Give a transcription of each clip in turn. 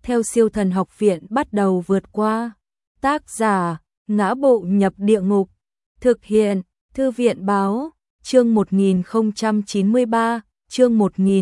theo Siêu Thần Học Viện bắt đầu vượt qua. Tác giả: Ngã Bộ Nhập Địa Ngục. Thực hiện: Thư viện báo. Chương 1093, chương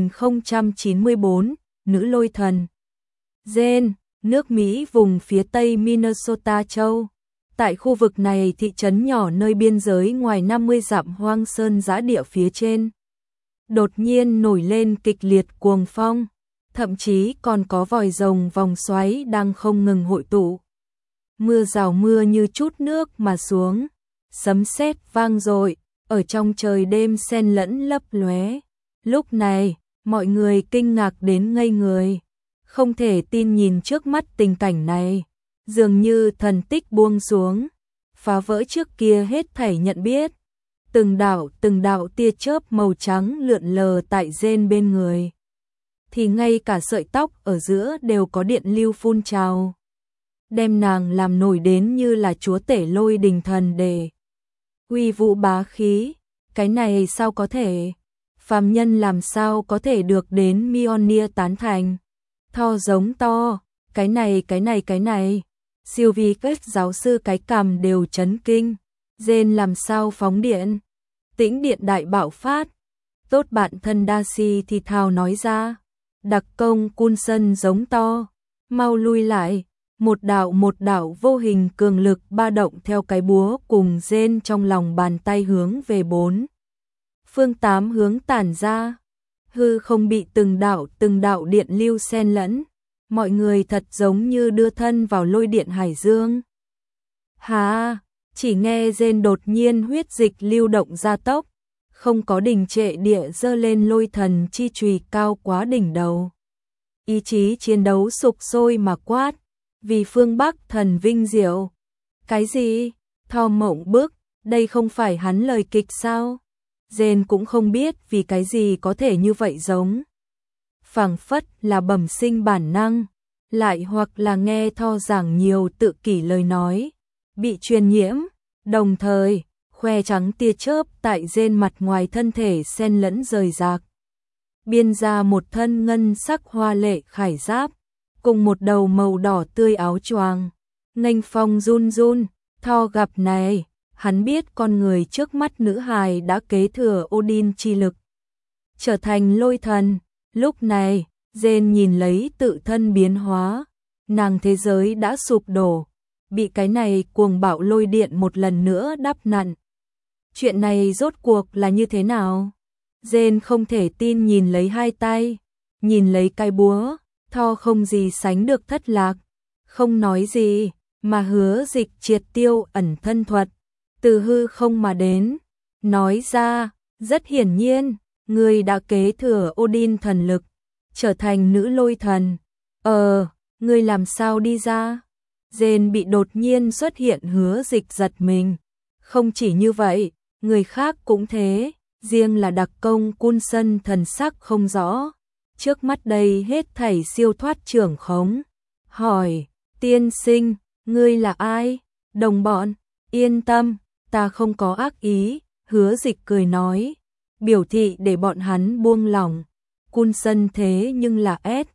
1094, Nữ Lôi Thần. Jen, nước Mỹ vùng phía tây Minnesota châu. Tại khu vực này, thị trấn nhỏ nơi biên giới ngoài 50 dặm hoang sơn dã địa phía trên, đột nhiên nổi lên kịch liệt cuồng phong, thậm chí còn có vòi rồng vòng xoáy đang không ngừng hội tụ. Mưa rào mưa như chút nước mà xuống, sấm sét vang dội, ở trong trời đêm xen lẫn lấp lóe. Lúc này, mọi người kinh ngạc đến ngây người, không thể tin nhìn trước mắt tình cảnh này, dường như thần tích buông xuống, phá vỡ trước kia hết thảy nhận biết. Từng đạo tia chớp màu trắng lượn lờ tại Jen bên người, thì ngay cả sợi tóc ở giữa đều có điện lưu phun trào, đem nàng làm nổi đến như là chúa tể lôi đình thần để uy vũ bá khí. Cái này sao có thể? Phàm nhân làm sao có thể được đến Mjolnir tán thành? Thor giống to, cái này. Sylvie giáo sư cái cằm đều chấn kinh. Jen làm sao phóng điện? Tĩnh điện đại bạo phát. Tốt bạn thân Darcy thì thào nói ra. Đặc công Coulson giống to, mau lui lại. Một đạo vô hình cường lực ba động theo cái búa cùng Jen trong lòng bàn tay hướng về 4 phương 8 hướng tản ra. Hư không bị từng đạo điện lưu xen lẫn, mọi người thật giống như đưa thân vào lôi điện hải dương. Hà, chỉ nghe Jen đột nhiên huyết dịch lưu động gia tốc, không có đình trệ địa giơ lên lôi thần chi chùy cao quá đỉnh đầu. Ý chí chiến đấu sục sôi mà quát, vì phương Bắc thần vinh diệu. Cái gì? Thor mộng bức, đây không phải hắn lời kịch sao? Jen cũng không biết vì cái gì có thể như vậy, giống phảng phất là bẩm sinh bản năng, lại hoặc là nghe Thor giảng nhiều tự kỷ lời nói, bị truyền nhiễm, đồng thời khoe trắng tia chớp tại Jen mặt ngoài thân thể xen lẫn rời rạc, biên ra một thân ngân sắc hoa lệ khải giáp, cùng một đầu màu đỏ tươi áo choàng, nghênh phong run run. Thor gặp này, hắn biết con người trước mắt nữ hài đã kế thừa Odin chi lực, trở thành lôi thần. Lúc này, Jen nhìn lấy tự thân biến hóa, nàng thế giới đã sụp đổ, bị cái này cuồng bạo lôi điện một lần nữa đắp nặn. Chuyện này rốt cuộc là như thế nào? Jen không thể tin nhìn lấy hai tay, nhìn lấy cái búa. Thor không gì sánh được thất lạc, không nói gì, mà hứa dịch triệt tiêu ẩn thân thuật, từ hư không mà đến, nói ra, rất hiển nhiên, người đã kế thừa Odin thần lực, trở thành nữ lôi thần. Người làm sao đi ra? Jen bị đột nhiên xuất hiện hứa dịch giật mình. Không chỉ như vậy, người khác cũng thế, riêng là đặc công Coulson thần sắc không rõ. Trước mắt đây hết thảy siêu thoát trưởng khống. Hỏi, tiên sinh, ngươi là ai? Đồng bọn, yên tâm, ta không có ác ý, hứa dịch cười nói, biểu thị để bọn hắn buông lỏng. Coulson thế nhưng là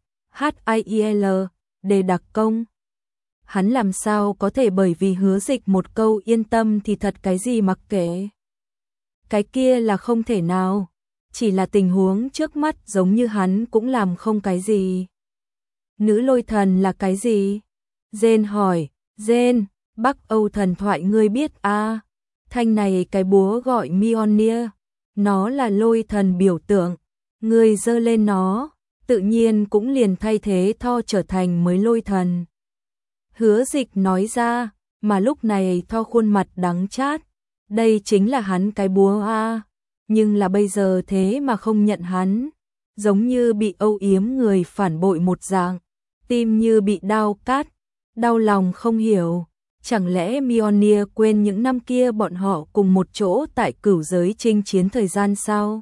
SHIEL, để đặc công. Hắn làm sao có thể bởi vì hứa dịch một câu yên tâm thì thật cái gì mặc kệ. Cái kia là không thể nào. Chỉ là tình huống trước mắt giống như hắn cũng làm không cái gì. Nữ lôi thần là cái gì? Jen hỏi. Jen, Bắc Âu thần thoại ngươi biết à? Thanh này cái búa gọi Mjolnir, nó là lôi thần biểu tượng. Ngươi giơ lên nó, tự nhiên cũng liền thay thế Thor trở thành mới lôi thần. Hứa dịch nói ra, mà lúc này Thor khuôn mặt đắng chát. Đây chính là hắn cái búa à? Nhưng là bây giờ thế mà không nhận hắn, giống như bị âu yếm người phản bội một dạng, tim như bị đau cắt, đau lòng không hiểu, chẳng lẽ Mjolnir quên những năm kia bọn họ cùng một chỗ tại cửu giới chinh chiến thời gian sao?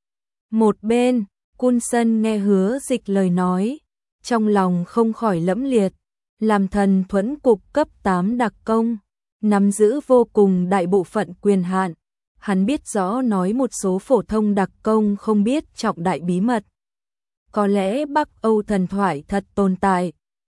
Một bên, Coulson nghe hứa dịch lời nói, trong lòng không khỏi lẫm liệt, làm thần thuẫn cục cấp 8 đặc công, nắm giữ vô cùng đại bộ phận quyền hạn. Hắn biết rõ nói một số phổ thông đặc công không biết trọng đại bí mật. Có lẽ Bắc Âu thần thoại thật tồn tại,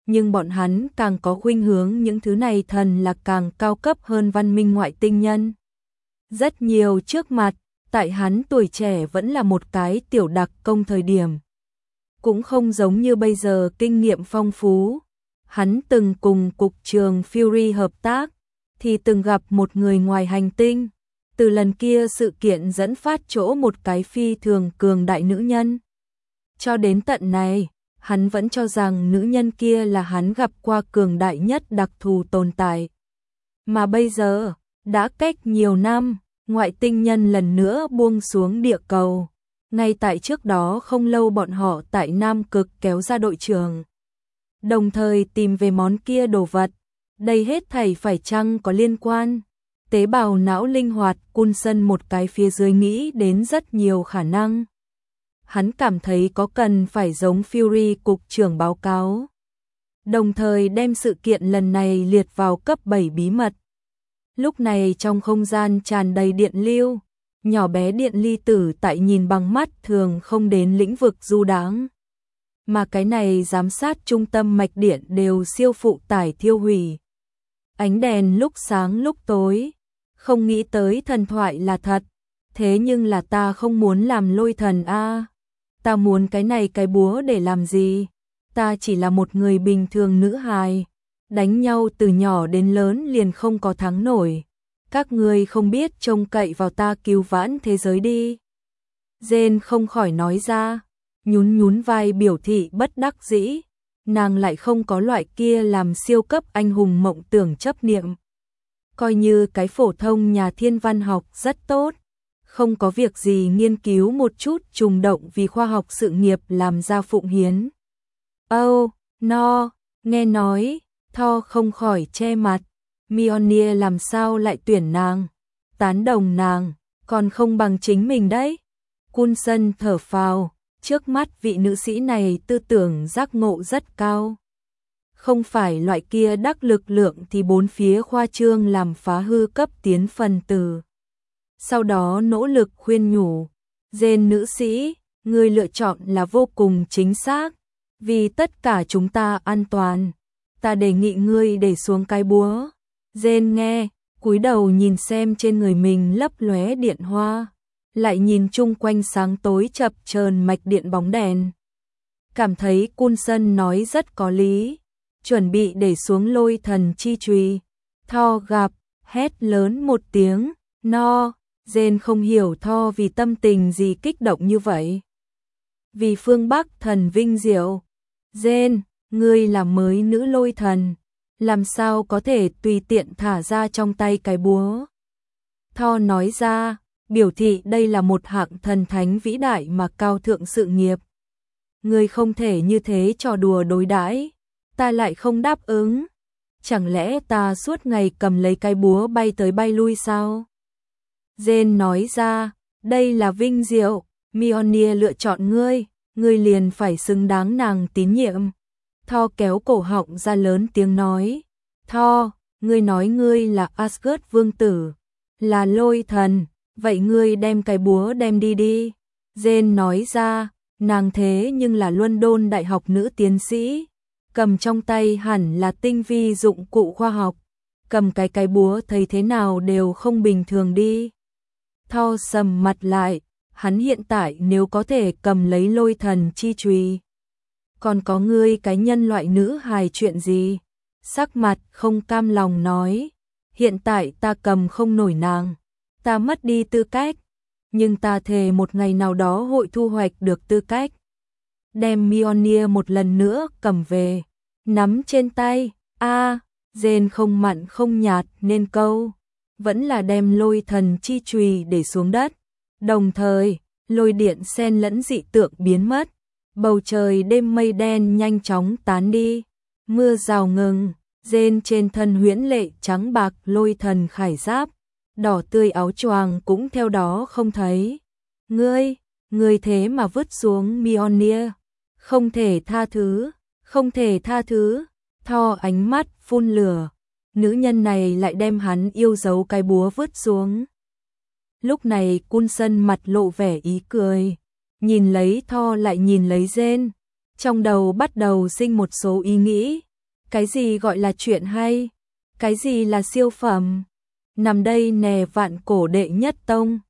nhưng bọn hắn càng có khuynh hướng những thứ này thần là càng cao cấp hơn văn minh ngoại tinh nhân. Rất nhiều trước mặt, tại hắn tuổi trẻ vẫn là một cái tiểu đặc công thời điểm. Cũng không giống như bây giờ kinh nghiệm phong phú. Hắn từng cùng cục trưởng Fury hợp tác, thì từng gặp một người ngoài hành tinh. Từ lần kia sự kiện dẫn phát chỗ một cái phi thường cường đại nữ nhân. Cho đến tận này, hắn vẫn cho rằng nữ nhân kia là hắn gặp qua cường đại nhất đặc thù tồn tại. Mà bây giờ, đã cách nhiều năm, ngoại tinh nhân lần nữa buông xuống địa cầu. Ngay tại trước đó không lâu bọn họ tại Nam Cực kéo ra đội trưởng. Đồng thời tìm về món kia đồ vật. Đây hết thảy phải chăng có liên quan? Tế bào não linh hoạt, Coulson một cái phía dưới nghĩ đến rất nhiều khả năng. Hắn cảm thấy có cần phải giống Fury cục trưởng báo cáo. Đồng thời đem sự kiện lần này liệt vào cấp 7 bí mật. Lúc này trong không gian tràn đầy điện lưu, nhỏ bé điện ly tử tại nhìn bằng mắt thường không đến lĩnh vực du đãng. Mà cái này giám sát trung tâm mạch điện đều siêu phụ tải thiêu hủy. Ánh đèn lúc sáng lúc tối, không nghĩ tới thần thoại là thật, thế nhưng là ta không muốn làm lôi thần a. Ta muốn cái này cái búa để làm gì? Ta chỉ là một người bình thường nữ hài, đánh nhau từ nhỏ đến lớn liền không có thắng nổi. Các ngươi không biết trông cậy vào ta cứu vãn thế giới đi. Jane không khỏi nói ra, nhún nhún vai biểu thị bất đắc dĩ. Nàng lại không có loại kia làm siêu cấp anh hùng mộng tưởng chấp niệm. Coi như cái phổ thông nhà thiên văn học rất tốt, không có việc gì nghiên cứu một chút trùng động vì khoa học sự nghiệp làm ra phụng hiến. Nghe nói, Thor không khỏi che mặt. Mjolnir làm sao lại tuyển nàng, tán đồng nàng, còn không bằng chính mình đấy. Coulson thở phào, trước mắt vị nữ sĩ này tư tưởng giác ngộ rất cao. Không phải loại kia đắc lực lượng thì bốn phía khoa trương làm phá hư cấp tiến phần tử. Sau đó nỗ lực khuyên nhủ, Jane nữ sĩ, người lựa chọn là vô cùng chính xác, vì tất cả chúng ta an toàn. Ta đề nghị ngươi để xuống cái búa. Jane nghe, cúi đầu nhìn xem trên người mình lấp lóe điện hoa, lại nhìn chung quanh sáng tối chập chờn mạch điện bóng đèn. Cảm thấy Coulson nói rất có lý, chuẩn bị để xuống lôi thần chi chùy. Thor gặp, hét lớn một tiếng, no. Jane không hiểu Thor vì tâm tình gì kích động như vậy. Vì phương Bắc thần vinh diệu. Jane, ngươi là mới nữ lôi thần, làm sao có thể tùy tiện thả ra trong tay cái búa. Thor nói ra, biểu thị đây là một hạng thần thánh vĩ đại mà cao thượng sự nghiệp. Ngươi không thể như thế trò đùa đối đãi, ta lại không đáp ứng. Chẳng lẽ ta suốt ngày cầm lấy cái búa bay tới bay lui sao? Jane nói ra, đây là vinh diệu, Mjolnir lựa chọn ngươi, ngươi liền phải xứng đáng nàng tín nhiệm. Thor kéo cổ họng ra lớn tiếng nói, Thor, ngươi nói ngươi là Asgard vương tử, là lôi thần, vậy ngươi đem cái búa đem đi đi. Jane nói ra, nàng thế nhưng là London Đại học nữ tiến sĩ, cầm trong tay hẳn là tinh vi dụng cụ khoa học, cầm cái búa thấy thế nào đều không bình thường đi. Thor sầm mặt lại, hắn hiện tại nếu có thể cầm lấy lôi thần chi chùy, còn có ngươi cái nhân loại nữ hài chuyện gì? Sắc mặt không cam lòng nói, hiện tại ta cầm không nổi nàng, ta mất đi tư cách, nhưng ta thề một ngày nào đó hội thu hoạch được tư cách. Đem Mjolnir một lần nữa cầm về, nắm trên tay, Jane không mặn không nhạt nên câu, vẫn là đem lôi thần chi chùy để xuống đất. Đồng thời, lôi điện xen lẫn dị tượng biến mất, bầu trời đêm mây đen nhanh chóng tán đi, mưa rào ngừng, Jane trên thân huyễn lệ trắng bạc lôi thần khải giáp, đỏ tươi áo choàng cũng theo đó không thấy. Ngươi thế mà vứt xuống Mjolnir, không thể tha thứ, không thể tha thứ. Thor ánh mắt phun lửa, nữ nhân này lại đem hắn yêu dấu cái búa vứt xuống. Lúc này Coulson mặt lộ vẻ ý cười, nhìn lấy Thor lại nhìn lấy Jane, trong đầu bắt đầu sinh một số ý nghĩ, Cái gì gọi là chuyện hay? Cái gì là siêu phẩm? Nằm đây nè vạn cổ đệ nhất tông.